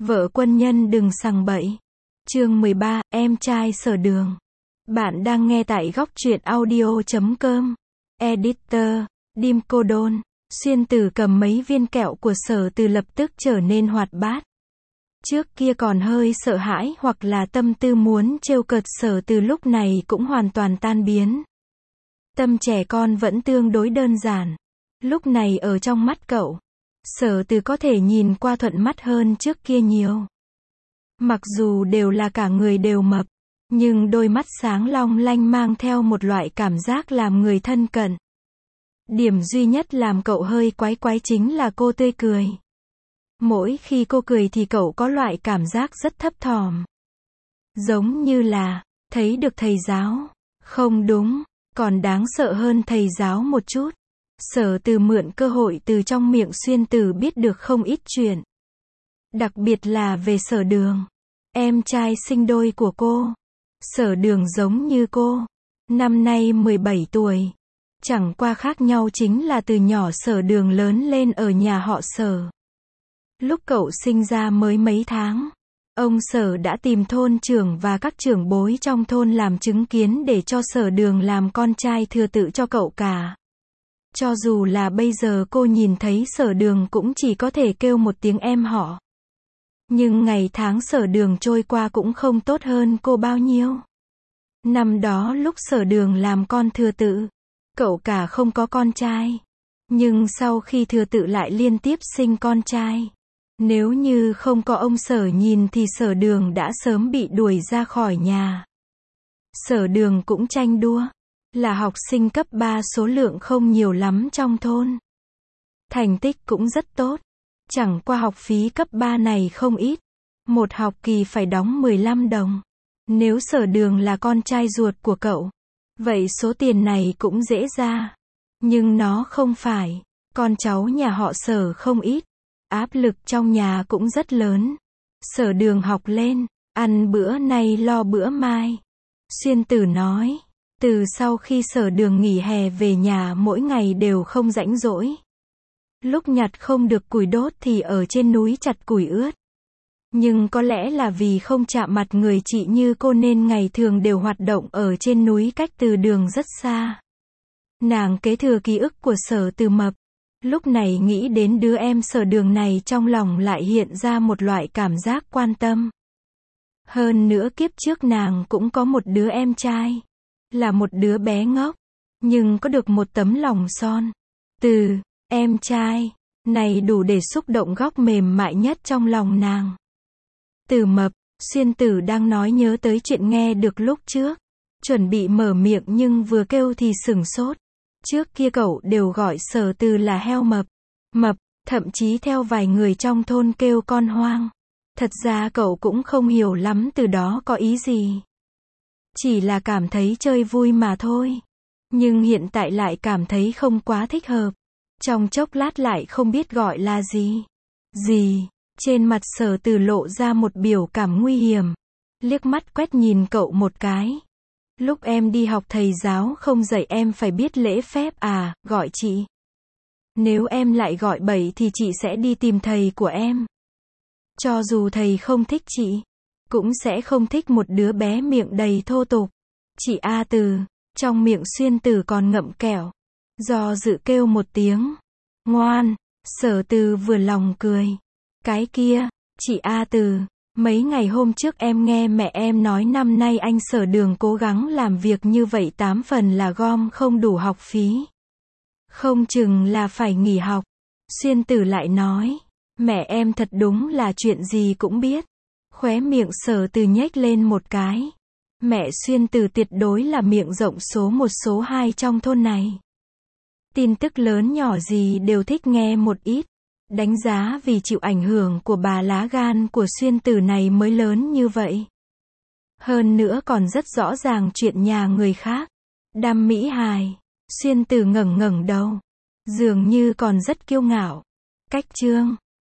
Vợ quân nhân đừng sằng bậy. Chương 13, em trai Sở Đường. Bạn đang nghe tại góc truyện audio.com. Editor, Dim Cô Đôn. Xuyên Tử cầm mấy viên kẹo của Sở Từ lập tức trở nên hoạt bát. Trước kia còn hơi sợ hãi hoặc là tâm tư muốn trêu cợt Sở Từ lúc này cũng hoàn toàn tan biến. Tâm trẻ con vẫn tương đối đơn giản. Lúc này ở trong mắt cậu, Sở Từ có thể nhìn qua thuận mắt hơn trước kia nhiều. Mặc dù đều là cả người đều mập, nhưng đôi mắt sáng long lanh mang theo một loại cảm giác làm người thân cận. Điểm duy nhất làm cậu hơi quái quái chính là cô tươi cười. Mỗi khi cô cười thì cậu có loại cảm giác rất thấp thỏm. Giống như là, thấy được thầy giáo. Không đúng, còn đáng sợ hơn thầy giáo một chút. Sở Từ mượn cơ hội từ trong miệng Xuyên Tử biết được không ít chuyện. Đặc biệt là về Sở Đường, em trai sinh đôi của cô. Sở Đường giống như cô, năm nay 17 tuổi. Chẳng qua khác nhau chính là từ nhỏ Sở Đường lớn lên ở nhà họ Sở. Lúc cậu sinh ra mới mấy tháng, ông Sở đã tìm thôn trưởng và các trưởng bối trong thôn làm chứng kiến để cho Sở Đường làm con trai thừa tự cho cậu cả. Cho dù là bây giờ cô nhìn thấy Sở Đường cũng chỉ có thể kêu một tiếng em họ. Nhưng ngày tháng Sở Đường trôi qua cũng không tốt hơn cô bao nhiêu. Năm đó lúc Sở Đường làm con thừa tự, cậu cả không có con trai. Nhưng sau khi thừa tự lại liên tiếp sinh con trai. Nếu như không có ông Sở nhìn thì Sở Đường đã sớm bị đuổi ra khỏi nhà. Sở Đường cũng tranh đua, là học sinh cấp 3 số lượng không nhiều lắm trong thôn. Thành tích cũng rất tốt. Chẳng qua học phí cấp 3 này không ít. Một học kỳ phải đóng 15 đồng. Nếu Sở Đường là con trai ruột của cậu, vậy số tiền này cũng dễ ra. Nhưng nó không phải. Con cháu nhà họ Sở không ít. Áp lực trong nhà cũng rất lớn. Sở Đường học lên, ăn bữa nay lo bữa mai. Xuyên Tử nói, từ sau khi Sở Đường nghỉ hè về nhà mỗi ngày đều không rảnh rỗi. Lúc nhặt không được củi đốt thì ở trên núi chặt củi ướt. Nhưng có lẽ là vì không chạm mặt người chị như cô nên ngày thường đều hoạt động ở trên núi cách từ đường rất xa. Nàng kế thừa ký ức của Sở Từ mập. Lúc này nghĩ đến đứa em Sở Đường này trong lòng lại hiện ra một loại cảm giác quan tâm. Hơn nữa kiếp trước nàng cũng có một đứa em trai. Là một đứa bé ngốc. Nhưng có được một tấm lòng son. Từ, em trai, này đủ để xúc động góc mềm mại nhất trong lòng nàng. Từ mập, Xuyên Tử đang nói nhớ tới chuyện nghe được lúc trước. Chuẩn bị mở miệng nhưng vừa kêu thì sửng sốt. Trước kia cậu đều gọi Sở Từ là heo mập. Mập, thậm chí theo vài người trong thôn kêu con hoang. Thật ra cậu cũng không hiểu lắm từ đó có ý gì. Chỉ là cảm thấy chơi vui mà thôi. Nhưng hiện tại lại cảm thấy không quá thích hợp. Trong chốc lát lại không biết gọi là gì. Gì? Trên mặt Sở Từ lộ ra một biểu cảm nguy hiểm. Liếc mắt quét nhìn cậu một cái. Lúc em đi học thầy giáo không dạy em phải biết lễ phép à, gọi chị. Nếu em lại gọi bậy thì chị sẽ đi tìm thầy của em. Cho dù thầy không thích chị, cũng sẽ không thích một đứa bé miệng đầy thô tục. Chị A Từ, trong miệng Xuyên Tử còn ngậm kẹo. Do dự kêu một tiếng. Ngoan, Sở Từ vừa lòng cười. Cái kia, chị A Từ, mấy ngày hôm trước em nghe mẹ em nói năm nay anh Sở Đường cố gắng làm việc như vậy 8 phần là gom không đủ học phí. Không chừng là phải nghỉ học. Xuyên Tử lại nói, mẹ em thật đúng là chuyện gì cũng biết. Khóe miệng Sở Từ nhếch lên một cái. Mẹ Xuyên Tử tuyệt đối là miệng rộng số 1 số 2 trong thôn này. Tin tức lớn nhỏ gì đều thích nghe một ít. Đánh giá vì chịu ảnh hưởng của bà lá gan của Xuyên Tử này mới lớn như vậy. Hơn nữa còn rất rõ ràng chuyện nhà người khác. Đam mỹ hài. Xuyên Tử ngẩng ngẩng đầu. Dường như còn rất kiêu ngạo. Cách chương.